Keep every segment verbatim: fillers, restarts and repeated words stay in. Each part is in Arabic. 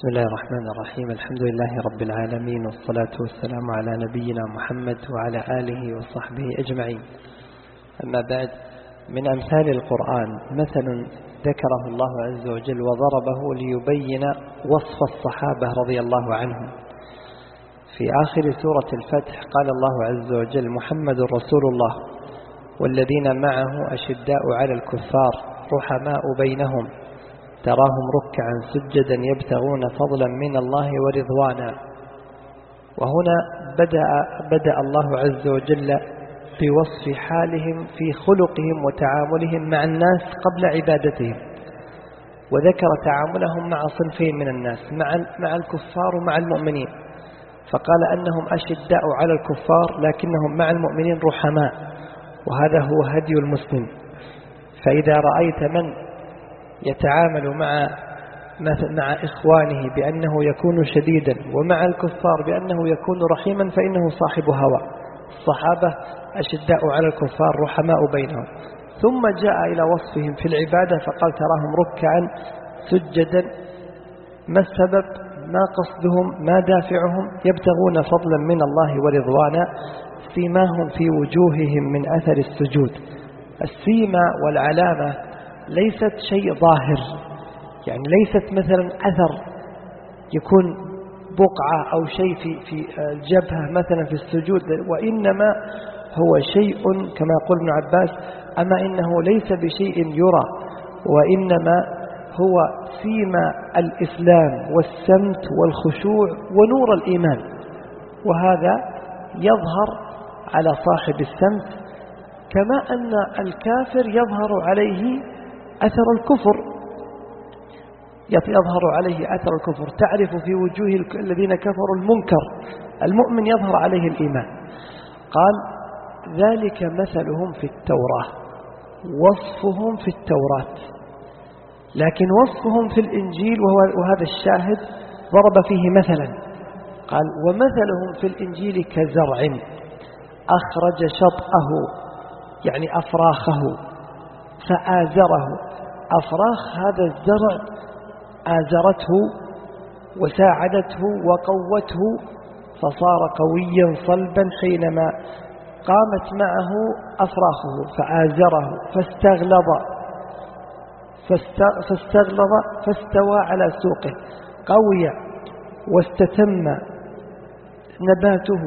بسم الله الرحمن الرحيم. الحمد لله رب العالمين، والصلاة والسلام على نبينا محمد وعلى آله وصحبه أجمعين. أما بعد، من أمثال القرآن مثل ذكره الله عز وجل وضربه ليبين وصف الصحابة رضي الله عنهم. في آخر سورة الفتح قال الله عز وجل: محمد رسول الله والذين معه أشداء على الكفار رحماء بينهم تراهم ركعا سجدا يبتغون فضلا من الله ورضوانا. وهنا بدأ, بدأ الله عز وجل بوصف حالهم في خلقهم وتعاملهم مع الناس قبل عبادتهم، وذكر تعاملهم مع صنفين من الناس، مع, مع الكفار ومع المؤمنين، فقال أنهم أشداء على الكفار لكنهم مع المؤمنين رحماء، وهذا هو هدي المسلم. فإذا رأيت من يتعامل مع مع إخوانه بأنه يكون شديدا ومع الكفار بأنه يكون رحيما فإنه صاحب هوى. الصحابة أشداء على الكفار رحماء بينهم، ثم جاء إلى وصفهم في العبادة فقال: تراهم ركعا سجدا. ما السبب؟ ما قصدهم؟ ما دافعهم؟ يبتغون فضلا من الله ورضوانا سيماهم في وجوههم من أثر السجود. السيمة والعلامة ليست شيء ظاهر، يعني ليست مثلا أثر يكون بقعة أو شيء في في الجبهة مثلا في السجود، وإنما هو شيء كما يقول ابن عباس: أما إنه ليس بشيء يرى، وإنما هو سيما الإسلام والسمت والخشوع ونور الإيمان، وهذا يظهر على صاحب السمت، كما أن الكافر يظهر عليه أثر الكفر، يظهر عليه أثر الكفر. تعرف في وجوه الذين كفروا المنكر، المؤمن يظهر عليه الإيمان. قال: ذلك مثلهم في التوراة، وصفهم في التوراة، لكن وصفهم في الإنجيل وهو وهذا الشاهد ضرب فيه مثلا. قال: ومثلهم في الإنجيل كزرع أخرج شطأه، يعني أفراخه، فآزره. أفراخ هذا الزرع آزرته وساعدته وقوته فصار قويا صلبا حينما قامت معه أفراخه، فآزره فاستغلظ فاستغلظ فاستوى على سوقه، قوي واستتم نباته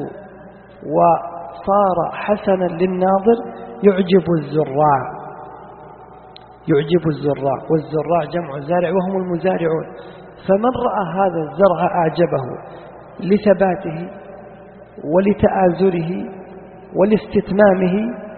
وصار حسنا للناظر يعجب الزراع يعجب الزراع والزراع جمع زارع وهم المزارعون. فمن رأى هذا الزرع أعجبه لثباته ولتآزره ولاستتمامه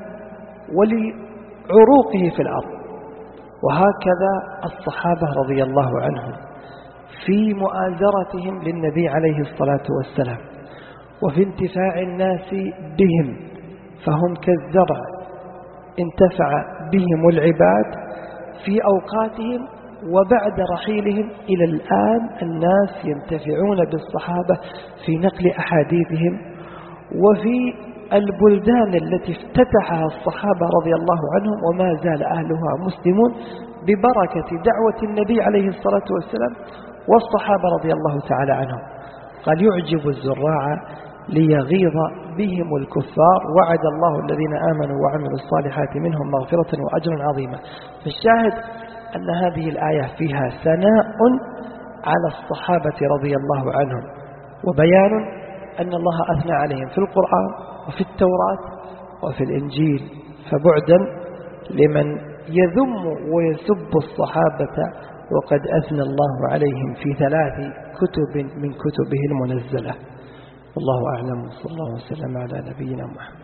ولعروقه في الأرض. وهكذا الصحابة رضي الله عنهم في مؤازرتهم للنبي عليه الصلاة والسلام وفي انتفاع الناس بهم، فهم كالزرع انتفع بهم العباد في أوقاتهم، وبعد رحيلهم إلى الآن الناس ينتفعون بالصحابة في نقل أحاديثهم، وفي البلدان التي افتتحها الصحابة رضي الله عنهم وما زال أهلها مسلمون ببركة دعوة النبي عليه الصلاة والسلام والصحابة رضي الله تعالى عنهم. قال: يعجب الزراع ليغيظ بهم الكفار، وعد الله الذين آمنوا وعملوا الصالحات منهم مغفرة وأجرا عظيما. فالشاهد أن هذه الآية فيها ثناء على الصحابة رضي الله عنهم، وبيان أن الله أثنى عليهم في القرآن وفي التوراة وفي الإنجيل، فبعدا لمن يذم ويسب الصحابة وقد أثنى الله عليهم في ثلاث كتب من كتبه المنزلة. والله أعلم، صلى الله وسلم على نبينا محمد.